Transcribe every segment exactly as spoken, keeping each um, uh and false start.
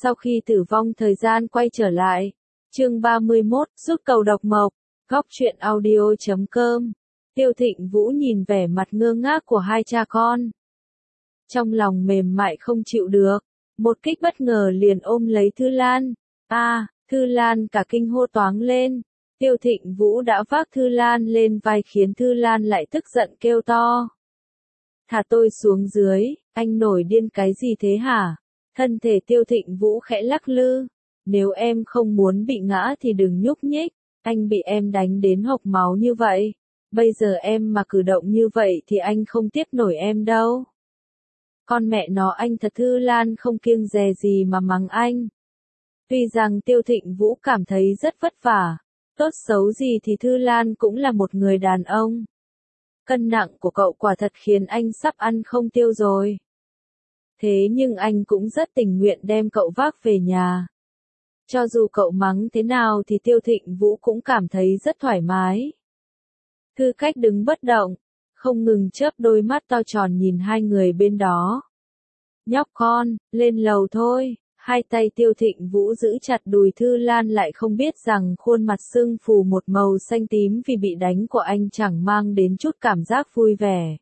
Sau khi tử vong thời gian quay trở lại. Chương ba mươi mốt, rút cầu độc mộc. Góc truyện audio chấm com. Tiêu Thịnh Vũ nhìn vẻ mặt ngơ ngác của hai cha con. Trong lòng mềm mại không chịu được. Một kích bất ngờ liền ôm lấy Thư Lan. A, à, Thư Lan cả kinh hô toáng lên. Tiêu Thịnh Vũ đã vác Thư Lan lên vai khiến Thư Lan lại tức giận kêu to. Thả tôi xuống dưới, anh nổi điên cái gì thế hả? Thân thể Tiêu Thịnh Vũ khẽ lắc lư. Nếu em không muốn bị ngã thì đừng nhúc nhích, anh bị em đánh đến hộc máu như vậy. Bây giờ em mà cử động như vậy thì anh không tiếp nổi em đâu. Con mẹ nó, anh thật. Thư Lan không kiêng dè gì mà mắng anh. Tuy rằng Tiêu Thịnh Vũ cảm thấy rất vất vả, tốt xấu gì thì Thư Lan cũng là một người đàn ông. Cân nặng của cậu quả thật khiến anh sắp ăn không tiêu rồi. Thế nhưng anh cũng rất tình nguyện đem cậu vác về nhà. Cho dù cậu mắng thế nào thì Tiêu Thịnh Vũ cũng cảm thấy rất thoải mái. Thư Cách đứng bất động, không ngừng chớp đôi mắt to tròn nhìn hai người bên đó. Nhóc con, lên lầu thôi. Hai tay Tiêu Thịnh Vũ giữ chặt đùi Thư Lan, lại không biết rằng khuôn mặt sưng phù một màu xanh tím vì bị đánh của anh chẳng mang đến chút cảm giác vui vẻ.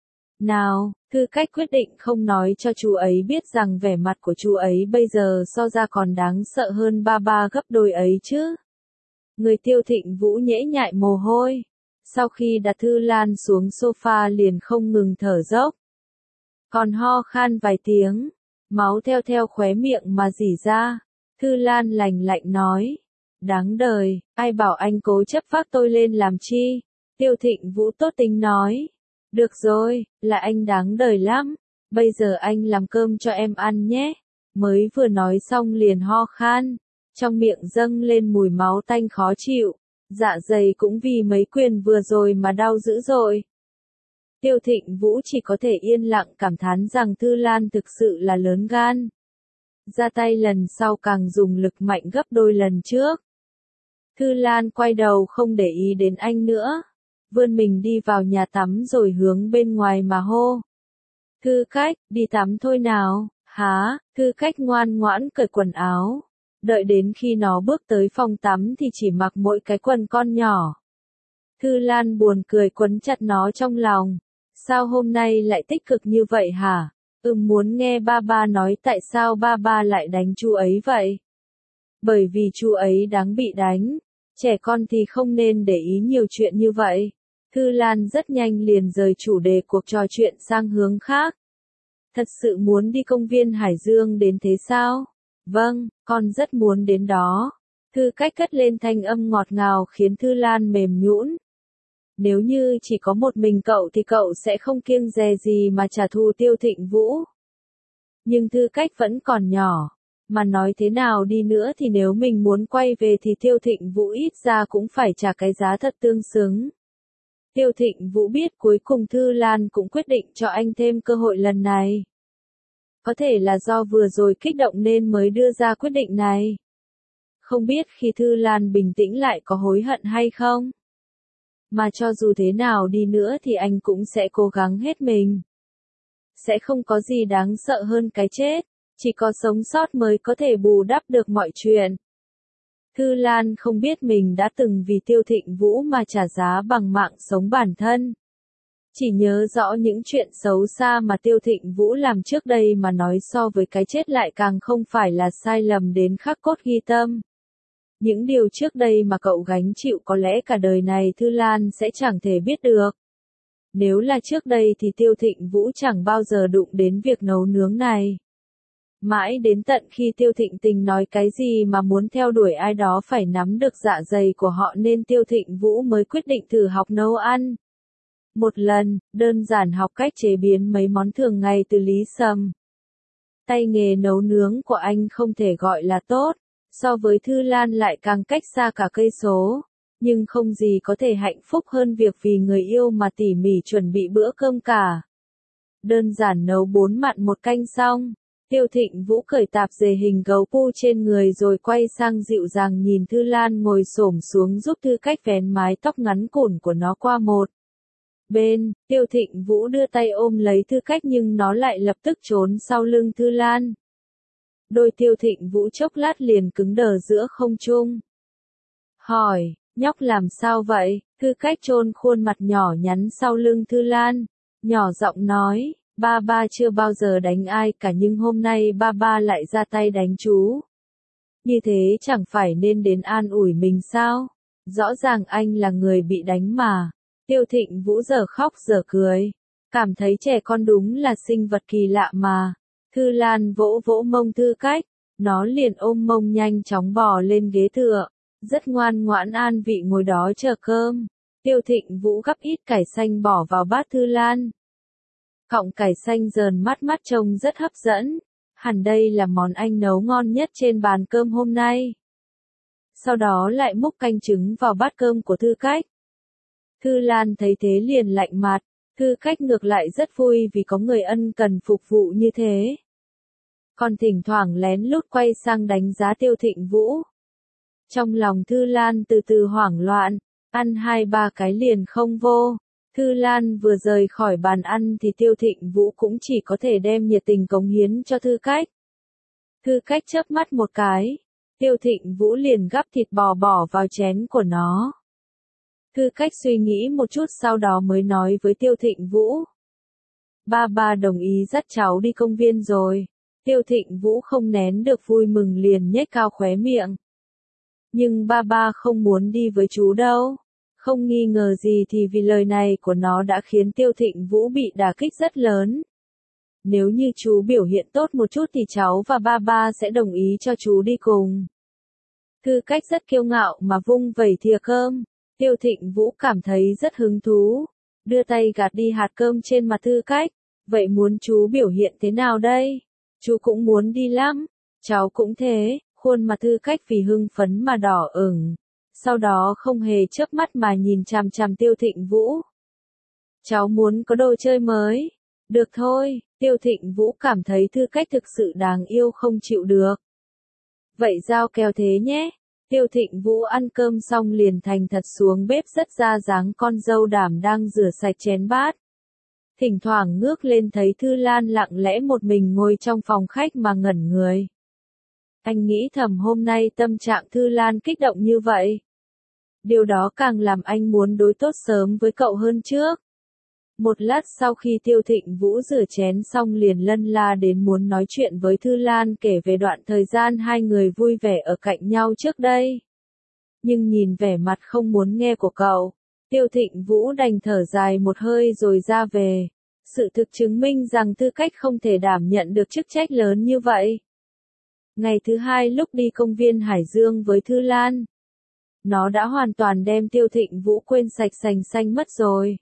Nào, Thư Cách quyết định không nói cho chú ấy biết rằng vẻ mặt của chú ấy bây giờ so ra còn đáng sợ hơn ba ba gấp đôi ấy chứ. Người Tiêu Thịnh Vũ nhễ nhại mồ hôi. Sau khi đặt Thư Lan xuống sofa liền không ngừng thở dốc. Còn ho khan vài tiếng. Máu theo theo khóe miệng mà rỉ ra. Thư Lan lành lạnh nói. Đáng đời, ai bảo anh cố chấp vác tôi lên làm chi? Tiêu Thịnh Vũ tốt tính nói. Được rồi, là anh đáng đời lắm. Bây giờ anh làm cơm cho em ăn nhé. Mới vừa nói xong liền ho khan. Trong miệng dâng lên mùi máu tanh khó chịu. Dạ dày cũng vì mấy quyền vừa rồi mà đau dữ dội. Tiêu Thịnh Vũ chỉ có thể yên lặng cảm thán rằng Thư Lan thực sự là lớn gan. Ra tay lần sau càng dùng lực mạnh gấp đôi lần trước. Thư Lan quay đầu không để ý đến anh nữa. Vươn mình đi vào nhà tắm rồi hướng bên ngoài mà hô. Thư Cách, đi tắm thôi nào. Hả? Thư Cách ngoan ngoãn cởi quần áo. Đợi đến khi nó bước tới phòng tắm thì chỉ mặc mỗi cái quần con nhỏ. Thư Lan buồn cười quấn chặt nó trong lòng. Sao hôm nay lại tích cực như vậy hả? Ừm, muốn nghe ba ba nói tại sao ba ba lại đánh chú ấy vậy? Bởi vì chú ấy đáng bị đánh. Trẻ con thì không nên để ý nhiều chuyện như vậy. Thư Lan rất nhanh liền rời chủ đề cuộc trò chuyện sang hướng khác. Thật sự muốn đi công viên Hải Dương đến thế sao? Vâng, con rất muốn đến đó. Thư Cách cất lên thanh âm ngọt ngào khiến Thư Lan mềm nhũn. Nếu như chỉ có một mình cậu thì cậu sẽ không kiêng dè gì mà trả thù Tiêu Thịnh Vũ. Nhưng Thư Cách vẫn còn nhỏ. Mà nói thế nào đi nữa thì nếu mình muốn quay về thì Tiêu Thịnh Vũ ít ra cũng phải trả cái giá thật tương xứng. Tiêu Thịnh Vũ biết cuối cùng Thư Lan cũng quyết định cho anh thêm cơ hội lần này. Có thể là do vừa rồi kích động nên mới đưa ra quyết định này. Không biết khi Thư Lan bình tĩnh lại có hối hận hay không? Mà cho dù thế nào đi nữa thì anh cũng sẽ cố gắng hết mình. Sẽ không có gì đáng sợ hơn cái chết, chỉ có sống sót mới có thể bù đắp được mọi chuyện. Thư Lan không biết mình đã từng vì Tiêu Thịnh Vũ mà trả giá bằng mạng sống bản thân. Chỉ nhớ rõ những chuyện xấu xa mà Tiêu Thịnh Vũ làm trước đây mà nói so với cái chết lại càng không phải là sai lầm đến khắc cốt ghi tâm. Những điều trước đây mà cậu gánh chịu có lẽ cả đời này Thư Lan sẽ chẳng thể biết được. Nếu là trước đây thì Tiêu Thịnh Vũ chẳng bao giờ đụng đến việc nấu nướng này. Mãi đến tận khi Tiêu Thịnh Tình nói cái gì mà muốn theo đuổi ai đó phải nắm được dạ dày của họ nên Tiêu Thịnh Vũ mới quyết định thử học nấu ăn. Một lần, đơn giản học cách chế biến mấy món thường ngày từ Lý Sầm. Tay nghề nấu nướng của anh không thể gọi là tốt, so với Thư Lan lại càng cách xa cả cây số. Nhưng không gì có thể hạnh phúc hơn việc vì người yêu mà tỉ mỉ chuẩn bị bữa cơm cả. Đơn giản nấu bốn mặn một canh xong, Tiêu Thịnh Vũ cởi tạp dề hình gấu pu trên người rồi quay sang dịu dàng nhìn Thư Lan ngồi xổm xuống giúp Thư Cách vén mái tóc ngắn cùn của nó qua một bên. Tiêu Thịnh Vũ đưa tay ôm lấy Thư Cách nhưng nó lại lập tức trốn sau lưng Thư Lan. Đôi Tiêu Thịnh Vũ chốc lát liền cứng đờ giữa không trung. Hỏi, nhóc làm sao vậy? Thư Cách chôn khuôn mặt nhỏ nhắn sau lưng Thư Lan, nhỏ giọng nói, ba ba chưa bao giờ đánh ai cả nhưng hôm nay ba ba lại ra tay đánh chú. Như thế chẳng phải nên đến an ủi mình sao? Rõ ràng anh là người bị đánh mà. Tiêu Thịnh Vũ giờ khóc giờ cười, cảm thấy trẻ con đúng là sinh vật kỳ lạ mà. Thư Lan vỗ vỗ mông Thư Cách, nó liền ôm mông nhanh chóng bò lên ghế tựa, rất ngoan ngoãn an vị ngồi đó chờ cơm. Tiêu Thịnh Vũ gắp ít cải xanh bỏ vào bát Thư Lan. Cọng cải xanh dờn mắt mắt trông rất hấp dẫn, hẳn đây là món anh nấu ngon nhất trên bàn cơm hôm nay. Sau đó lại múc canh trứng vào bát cơm của Thư Cách. Thư Lan thấy thế liền lạnh mặt, Thư Cách ngược lại rất vui vì có người ân cần phục vụ như thế. Còn thỉnh thoảng lén lút quay sang đánh giá Tiêu Thịnh Vũ. Trong lòng Thư Lan từ từ hoảng loạn, ăn hai ba cái liền không vô. Thư Lan vừa rời khỏi bàn ăn thì Tiêu Thịnh Vũ cũng chỉ có thể đem nhiệt tình cống hiến cho Thư Cách. Thư Cách chớp mắt một cái, Tiêu Thịnh Vũ liền gắp thịt bò bỏ vào chén của nó. Thư Cách suy nghĩ một chút sau đó mới nói với Tiêu Thịnh Vũ. Ba ba đồng ý dắt cháu đi công viên rồi. Tiêu Thịnh Vũ không nén được vui mừng liền nhếch cao khóe miệng. Nhưng ba ba không muốn đi với chú đâu. Không nghi ngờ gì thì vì lời này của nó đã khiến Tiêu Thịnh Vũ bị đả kích rất lớn. Nếu như chú biểu hiện tốt một chút thì cháu và ba ba sẽ đồng ý cho chú đi cùng. Thư Cách rất kiêu ngạo mà vung vẩy thìa cơm. Tiêu Thịnh Vũ cảm thấy rất hứng thú. Đưa tay gạt đi hạt cơm trên mặt Thư Cách. Vậy muốn chú biểu hiện thế nào đây? Chú cũng muốn đi lắm. Cháu cũng thế. Khuôn mặt Thư Cách vì hưng phấn mà đỏ ửng. Sau đó không hề chớp mắt mà nhìn chằm chằm Tiêu Thịnh Vũ. Cháu muốn có đồ chơi mới. Được thôi, Tiêu Thịnh Vũ cảm thấy Thư Cách thực sự đáng yêu không chịu được. Vậy giao kèo thế nhé. Tiêu Thịnh Vũ ăn cơm xong liền thành thật xuống bếp rất ra dáng con dâu đảm đang rửa sạch chén bát. Thỉnh thoảng ngước lên thấy Thư Lan lặng lẽ một mình ngồi trong phòng khách mà ngẩn người. Anh nghĩ thầm hôm nay tâm trạng Thư Lan kích động như vậy. Điều đó càng làm anh muốn đối tốt sớm với cậu hơn trước. Một lát sau khi Tiêu Thịnh Vũ rửa chén xong liền lân la đến muốn nói chuyện với Thư Lan kể về đoạn thời gian hai người vui vẻ ở cạnh nhau trước đây. Nhưng nhìn vẻ mặt không muốn nghe của cậu, Tiêu Thịnh Vũ đành thở dài một hơi rồi ra về. Sự thực chứng minh rằng Thư Cách không thể đảm nhận được chức trách lớn như vậy. Ngày thứ hai lúc đi công viên Hải Dương với Thư Lan, nó đã hoàn toàn đem Tiêu Thịnh Vũ quên sạch sành xanh mất rồi.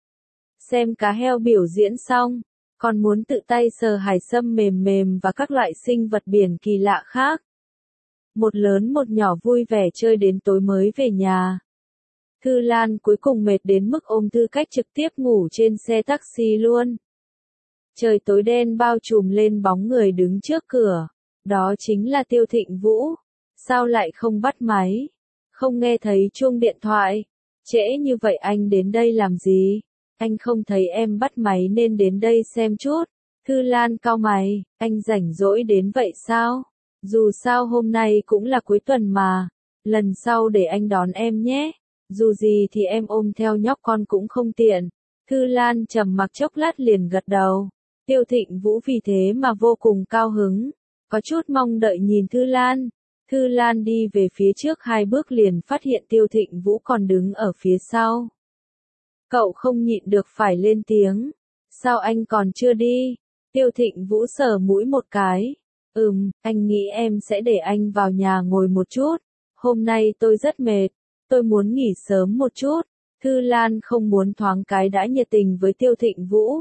Xem cá heo biểu diễn xong, còn muốn tự tay sờ hải sâm mềm mềm và các loại sinh vật biển kỳ lạ khác. Một lớn một nhỏ vui vẻ chơi đến tối mới về nhà. Thư Lan cuối cùng mệt đến mức ôm Thư Cách trực tiếp ngủ trên xe taxi luôn. Trời tối đen bao trùm lên bóng người đứng trước cửa. Đó chính là Tiêu Thịnh Vũ. Sao lại không bắt máy? Không nghe thấy chuông điện thoại. Trễ như vậy anh đến đây làm gì? Anh không thấy em bắt máy nên đến đây xem chút. Thư Lan cau mày, anh rảnh rỗi đến vậy sao? Dù sao hôm nay cũng là cuối tuần mà. Lần sau để anh đón em nhé. Dù gì thì em ôm theo nhóc con cũng không tiện. Thư Lan trầm mặc chốc lát liền gật đầu. Tiêu Thịnh Vũ vì thế mà vô cùng cao hứng. Có chút mong đợi nhìn Thư Lan. Thư Lan đi về phía trước hai bước liền phát hiện Tiêu Thịnh Vũ còn đứng ở phía sau. Cậu không nhịn được phải lên tiếng. Sao anh còn chưa đi? Tiêu Thịnh Vũ sờ mũi một cái. Ừm, anh nghĩ em sẽ để anh vào nhà ngồi một chút. Hôm nay tôi rất mệt. Tôi muốn nghỉ sớm một chút. Thư Lan không muốn thoáng cái đã nhiệt tình với Tiêu Thịnh Vũ.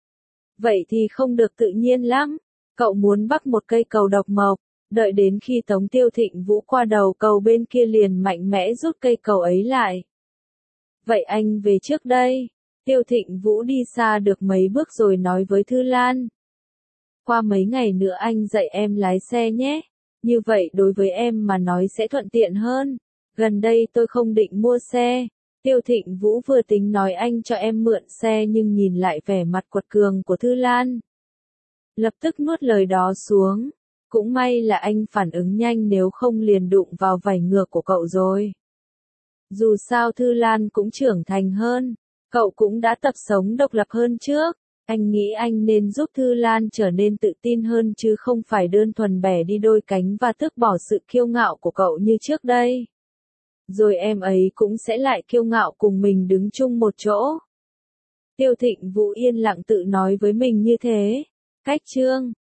Vậy thì không được tự nhiên lắm. Cậu muốn bắt một cây cầu độc mộc. Đợi đến khi tống Tiêu Thịnh Vũ qua đầu cầu bên kia liền mạnh mẽ rút cây cầu ấy lại. Vậy anh về trước đây. Tiêu Thịnh Vũ đi xa được mấy bước rồi nói với Thư Lan. Qua mấy ngày nữa anh dạy em lái xe nhé. Như vậy đối với em mà nói sẽ thuận tiện hơn. Gần đây tôi không định mua xe. Tiêu Thịnh Vũ vừa tính nói anh cho em mượn xe nhưng nhìn lại vẻ mặt quật cường của Thư Lan. Lập tức nuốt lời đó xuống. Cũng may là anh phản ứng nhanh, nếu không liền đụng vào vảy ngược của cậu rồi. Dù sao Thư Lan cũng trưởng thành hơn, cậu cũng đã tập sống độc lập hơn trước. Anh nghĩ anh nên giúp Thư Lan trở nên tự tin hơn chứ không phải đơn thuần bẻ đi đôi cánh và tước bỏ sự kiêu ngạo của cậu như trước đây. Rồi em ấy cũng sẽ lại kiêu ngạo cùng mình đứng chung một chỗ. Tiêu Thịnh Vũ yên lặng tự nói với mình như thế. Cách chương